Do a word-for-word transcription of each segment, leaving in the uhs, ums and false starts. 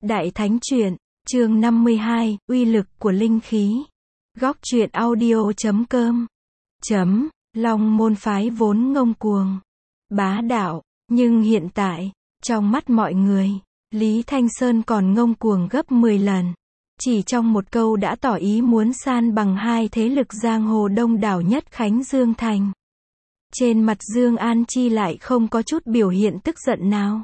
Đại Thánh Truyện, chương năm mươi hai, uy lực của linh khí. Góc truyện audio chấm com. Chấm, Long môn phái vốn ngông cuồng, bá đạo, nhưng hiện tại, trong mắt mọi người, Lý Thanh Sơn còn ngông cuồng gấp mười lần. Chỉ trong một câu đã tỏ ý muốn san bằng hai thế lực giang hồ đông đảo nhất Khánh Dương Thành. Trên mặt Dương An Chi lại không có chút biểu hiện tức giận nào.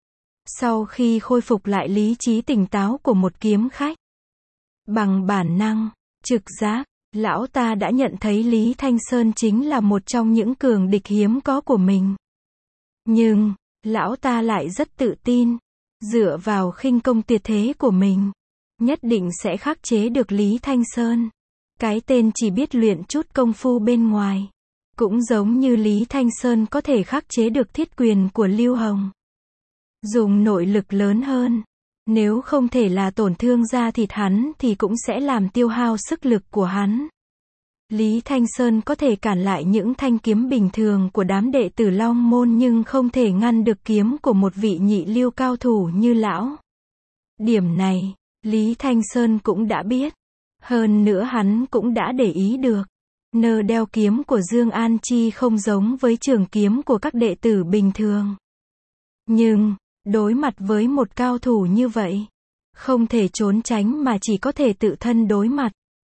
Sau khi khôi phục lại lý trí tỉnh táo của một kiếm khách, bằng bản năng, trực giác, lão ta đã nhận thấy Lý Thanh Sơn chính là một trong những cường địch hiếm có của mình. Nhưng, lão ta lại rất tự tin, dựa vào khinh công tuyệt thế của mình, nhất định sẽ khắc chế được Lý Thanh Sơn. Cái tên chỉ biết luyện chút công phu bên ngoài, cũng giống như Lý Thanh Sơn có thể khắc chế được thiết quyền của Lưu Hồng. Dùng nội lực lớn hơn, nếu không thể là tổn thương da thịt hắn thì cũng sẽ làm tiêu hao sức lực của hắn. Lý Thanh Sơn có thể cản lại những thanh kiếm bình thường của đám đệ tử Long Môn nhưng không thể ngăn được kiếm của một vị nhị lưu cao thủ như lão. Điểm này, Lý Thanh Sơn cũng đã biết. Hơn nữa hắn cũng đã để ý được. Nơ đeo kiếm của Dương An Chi không giống với trường kiếm của các đệ tử bình thường. Nhưng, đối mặt với một cao thủ như vậy, không thể trốn tránh mà chỉ có thể tự thân đối mặt.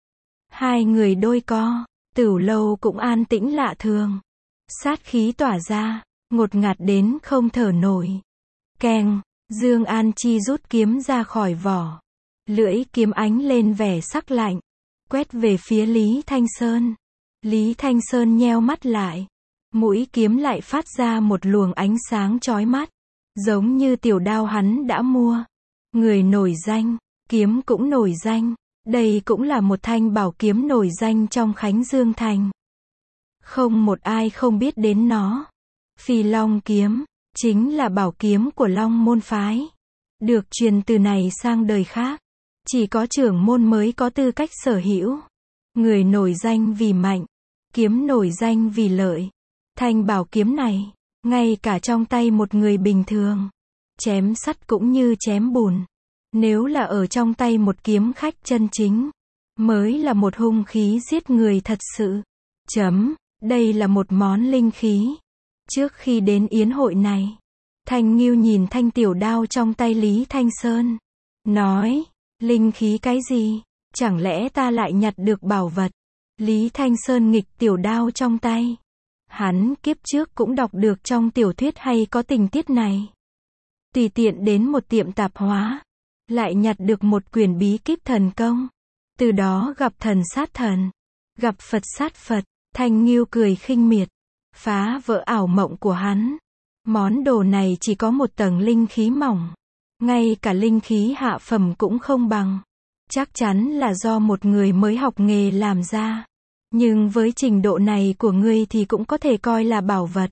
Hai người đôi co, Tửu Lâu cũng an tĩnh lạ thường. Sát khí tỏa ra, ngột ngạt đến không thở nổi. Keng, Dương An Chi rút kiếm ra khỏi vỏ. Lưỡi kiếm ánh lên vẻ sắc lạnh, quét về phía Lý Thanh Sơn. Lý Thanh Sơn nheo mắt lại. Mũi kiếm lại phát ra một luồng ánh sáng chói mắt, giống như tiểu đao hắn đã mua. Người nổi danh, kiếm cũng nổi danh. Đây cũng là một thanh bảo kiếm nổi danh trong Khánh Dương Thành. Không một ai không biết đến nó. Phi Long kiếm, chính là bảo kiếm của Long môn phái. Được truyền từ này sang đời khác. Chỉ có trưởng môn mới có tư cách sở hữu. Người nổi danh vì mạnh, kiếm nổi danh vì lợi. Thanh bảo kiếm này, ngay cả trong tay một người bình thường, chém sắt cũng như chém bùn. Nếu là ở trong tay một kiếm khách chân chính, mới là một hung khí giết người thật sự. Chấm, đây là một món linh khí. Trước khi đến yến hội này, Thanh Ngưu nhìn thanh tiểu đao trong tay Lý Thanh Sơn, nói, linh khí cái gì? Chẳng lẽ ta lại nhặt được bảo vật? Lý Thanh Sơn nghịch tiểu đao trong tay. Hắn kiếp trước cũng đọc được trong tiểu thuyết hay có tình tiết này. Tùy tiện đến một tiệm tạp hóa, lại nhặt được một quyển bí kíp thần công. Từ đó gặp thần sát thần, gặp Phật sát Phật. Thanh Ngưu cười khinh miệt, phá vỡ ảo mộng của hắn. Món đồ này chỉ có một tầng linh khí mỏng, ngay cả linh khí hạ phẩm cũng không bằng. Chắc chắn là do một người mới học nghề làm ra. Nhưng với trình độ này của ngươi thì cũng có thể coi là bảo vật.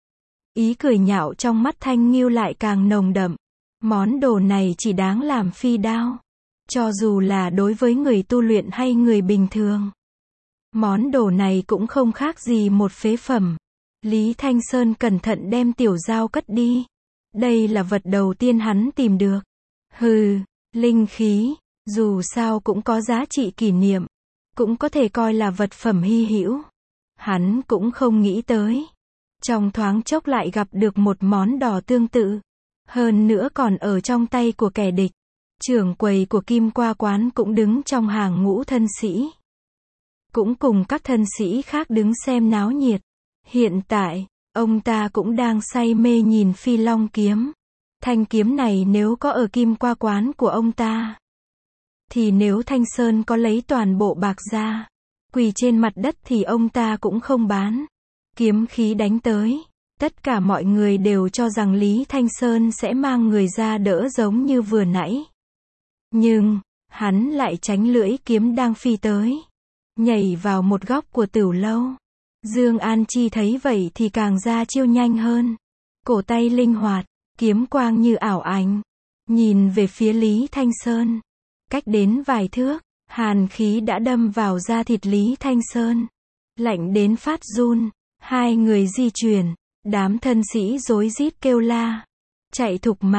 Ý cười nhạo trong mắt Thanh Ngưu lại càng nồng đậm. Món đồ này chỉ đáng làm phi đao. Cho dù là đối với người tu luyện hay người bình thường. Món đồ này cũng không khác gì một phế phẩm. Lý Thanh Sơn cẩn thận đem tiểu dao cất đi. Đây là vật đầu tiên hắn tìm được. Hừ, linh khí, dù sao cũng có giá trị kỷ niệm. Cũng có thể coi là vật phẩm hy hữu. Hắn cũng không nghĩ tới. Trong thoáng chốc lại gặp được một món đỏ tương tự. Hơn nữa còn ở trong tay của kẻ địch. Trưởng quầy của Kim Qua Quán cũng đứng trong hàng ngũ thân sĩ. Cũng cùng các thân sĩ khác đứng xem náo nhiệt. Hiện tại, ông ta cũng đang say mê nhìn Phi Long kiếm. Thanh kiếm này nếu có ở Kim Qua Quán của ông ta, thì nếu Thanh Sơn có lấy toàn bộ bạc ra, quỳ trên mặt đất thì ông ta cũng không bán. Kiếm khí đánh tới, tất cả mọi người đều cho rằng Lý Thanh Sơn sẽ mang người ra đỡ giống như vừa nãy. Nhưng, hắn lại tránh lưỡi kiếm đang phi tới, nhảy vào một góc của Tửu Lâu. Dương An Chi thấy vậy thì càng ra chiêu nhanh hơn. Cổ tay linh hoạt, kiếm quang như ảo ảnh, nhìn về phía Lý Thanh Sơn. Cách đến vài thước, hàn khí đã đâm vào da thịt Lý Thanh Sơn. Lạnh đến phát run, hai người di chuyển, đám thân sĩ rối rít kêu la, chạy thục mạng.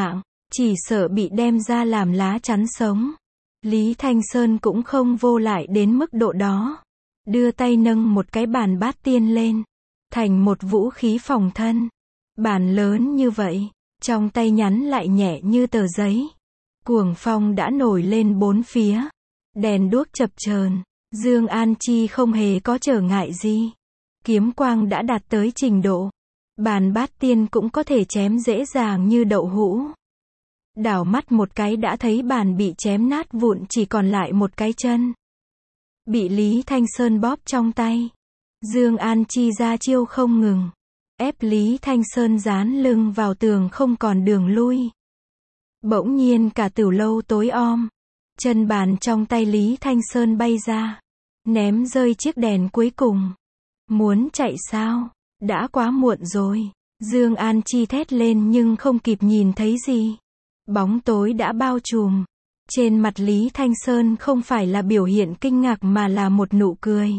Chỉ sợ bị đem ra làm lá chắn sống. Lý Thanh Sơn cũng không vô lại đến mức độ đó. Đưa tay nâng một cái bàn bát tiên lên. Thành một vũ khí phòng thân. Bàn lớn như vậy. Trong tay nhắn lại nhẹ như tờ giấy. Cuồng phong đã nổi lên bốn phía. Đèn đuốc chập chờn. Dương An Chi không hề có trở ngại gì. Kiếm quang đã đạt tới trình độ. Bàn bát tiên cũng có thể chém dễ dàng như đậu hũ. Đảo mắt một cái đã thấy bàn bị chém nát vụn, chỉ còn lại một cái chân. Bị Lý Thanh Sơn bóp trong tay. Dương An Chi ra chiêu không ngừng. Ép Lý Thanh Sơn dán lưng vào tường không còn đường lui. Bỗng nhiên cả tửu lâu tối om. Chân bàn trong tay Lý Thanh Sơn bay ra. Ném rơi chiếc đèn cuối cùng. Muốn chạy sao? Đã quá muộn rồi. Dương An Chi thét lên nhưng không kịp nhìn thấy gì. Bóng tối đã bao trùm. Trên mặt Lý Thanh Sơn không phải là biểu hiện kinh ngạc mà là một nụ cười.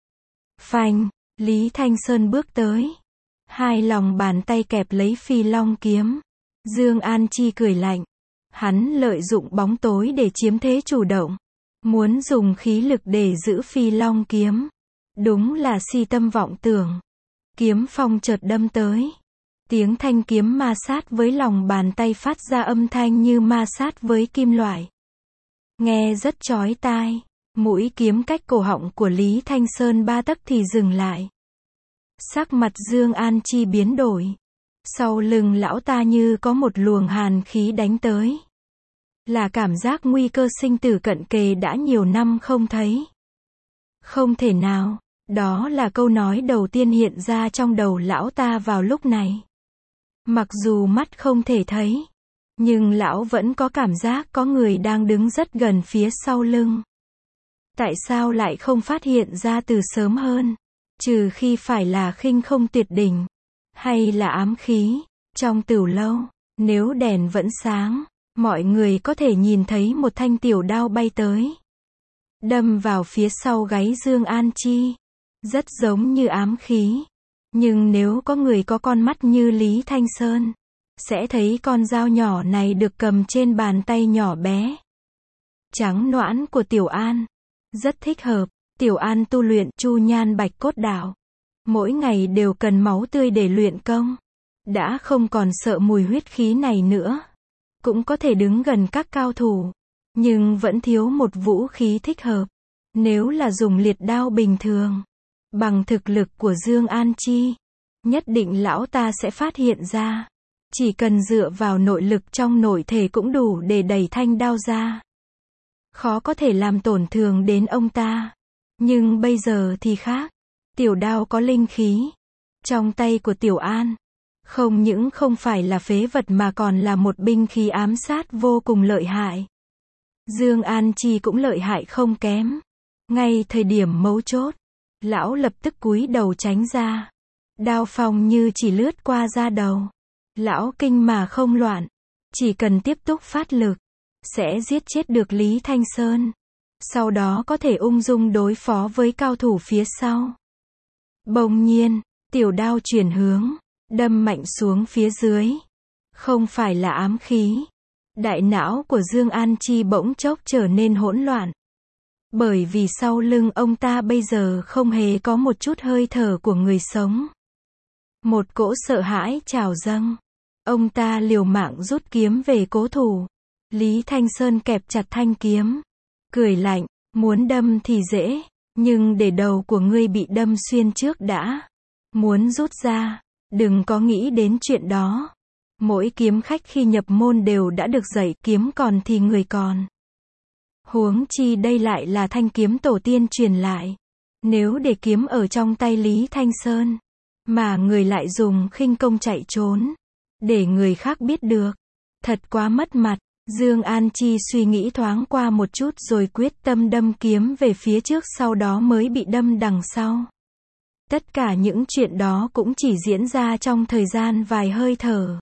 Phanh, Lý Thanh Sơn bước tới. Hai lòng bàn tay kẹp lấy Phi Long kiếm. Dương An Chi cười lạnh. Hắn lợi dụng bóng tối để chiếm thế chủ động. Muốn dùng khí lực để giữ Phi Long kiếm. Đúng là si tâm vọng tưởng. Kiếm phong chợt đâm tới. Tiếng thanh kiếm ma sát với lòng bàn tay phát ra âm thanh như ma sát với kim loại. Nghe rất chói tai. Mũi kiếm cách cổ họng của Lý Thanh Sơn ba tấc thì dừng lại. Sắc mặt Dương An Chi biến đổi. Sau lưng lão ta như có một luồng hàn khí đánh tới. Là cảm giác nguy cơ sinh tử cận kề đã nhiều năm không thấy. Không thể nào. Đó là câu nói đầu tiên hiện ra trong đầu lão ta vào lúc này. Mặc dù mắt không thể thấy, nhưng lão vẫn có cảm giác có người đang đứng rất gần phía sau lưng. Tại sao lại không phát hiện ra từ sớm hơn? Trừ khi phải là khinh không tuyệt đỉnh, hay là ám khí. Trong tửu lâu, nếu đèn vẫn sáng, mọi người có thể nhìn thấy một thanh tiểu đao bay tới. Đâm vào phía sau gáy Dương An Chi. Rất giống như ám khí. Nhưng nếu có người có con mắt như Lý Thanh Sơn, sẽ thấy con dao nhỏ này được cầm trên bàn tay nhỏ bé. Trắng noãn của Tiểu An. Rất thích hợp. Tiểu An tu luyện Chu Nhan Bạch Cốt Đạo. Mỗi ngày đều cần máu tươi để luyện công. Đã không còn sợ mùi huyết khí này nữa. Cũng có thể đứng gần các cao thủ. Nhưng vẫn thiếu một vũ khí thích hợp. Nếu là dùng liệt đao bình thường, bằng thực lực của Dương An Chi, nhất định lão ta sẽ phát hiện ra. Chỉ cần dựa vào nội lực trong nội thể cũng đủ để đẩy thanh đao ra. Khó có thể làm tổn thương đến ông ta. Nhưng bây giờ thì khác. Tiểu đao có linh khí. Trong tay của Tiểu An, không những không phải là phế vật mà còn là một binh khí ám sát vô cùng lợi hại. Dương An Chi cũng lợi hại không kém. Ngay thời điểm mấu chốt, lão lập tức cúi đầu tránh ra. Đao phong như chỉ lướt qua da đầu. Lão kinh mà không loạn. Chỉ cần tiếp tục phát lực, sẽ giết chết được Lý Thanh Sơn. Sau đó có thể ung dung đối phó với cao thủ phía sau. Bỗng nhiên, tiểu đao chuyển hướng, đâm mạnh xuống phía dưới. Không phải là ám khí. Đại não của Dương An Chi bỗng chốc trở nên hỗn loạn. Bởi vì sau lưng ông ta bây giờ không hề có một chút hơi thở của người sống. Một cỗ sợ hãi trào dâng. Ông ta liều mạng rút kiếm về cố thủ. Lý Thanh Sơn kẹp chặt thanh kiếm. Cười lạnh, muốn đâm thì dễ, nhưng để đầu của ngươi bị đâm xuyên trước đã. Muốn rút ra, đừng có nghĩ đến chuyện đó. Mỗi kiếm khách khi nhập môn đều đã được dạy kiếm còn thì người còn. Huống chi đây lại là thanh kiếm tổ tiên truyền lại. Nếu để kiếm ở trong tay Lý Thanh Sơn, mà người lại dùng khinh công chạy trốn, để người khác biết được, thật quá mất mặt. Dương An Chi suy nghĩ thoáng qua một chút rồi quyết tâm đâm kiếm về phía trước, sau đó mới bị đâm đằng sau. Tất cả những chuyện đó cũng chỉ diễn ra trong thời gian vài hơi thở.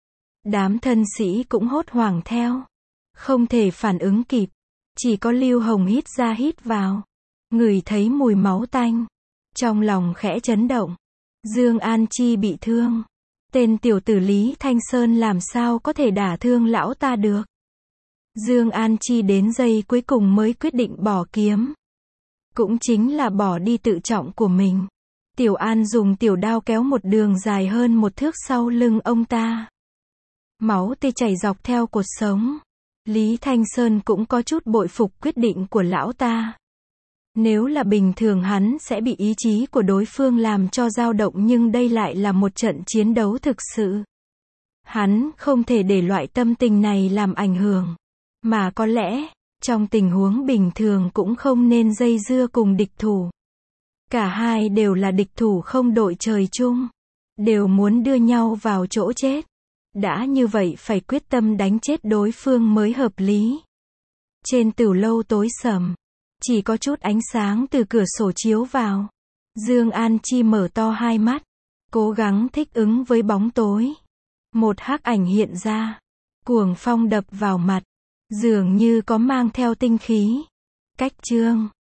Đám thân sĩ cũng hốt hoảng theo. Không thể phản ứng kịp. Chỉ có Lưu Hồng hít ra hít vào. Ngửi thấy mùi máu tanh. Trong lòng khẽ chấn động. Dương An Chi bị thương. Tên tiểu tử Lý Thanh Sơn làm sao có thể đả thương lão ta được. Dương An Chi đến giây cuối cùng mới quyết định bỏ kiếm. Cũng chính là bỏ đi tự trọng của mình. Tiểu An dùng tiểu đao kéo một đường dài hơn một thước sau lưng ông ta. Máu tươi chảy dọc theo cột sống. Lý Thanh Sơn cũng có chút bội phục quyết định của lão ta. Nếu là bình thường hắn sẽ bị ý chí của đối phương làm cho dao động, nhưng đây lại là một trận chiến đấu thực sự. Hắn không thể để loại tâm tình này làm ảnh hưởng. Mà có lẽ, trong tình huống bình thường cũng không nên dây dưa cùng địch thủ. Cả hai đều là địch thủ không đội trời chung. Đều muốn đưa nhau vào chỗ chết. Đã như vậy phải quyết tâm đánh chết đối phương mới hợp lý. Trên tửu lâu tối sầm. Chỉ có chút ánh sáng từ cửa sổ chiếu vào. Dương An Chi mở to hai mắt. Cố gắng thích ứng với bóng tối. Một hắc ảnh hiện ra. Cuồng phong đập vào mặt. Dường như có mang theo tinh khí. Cách chương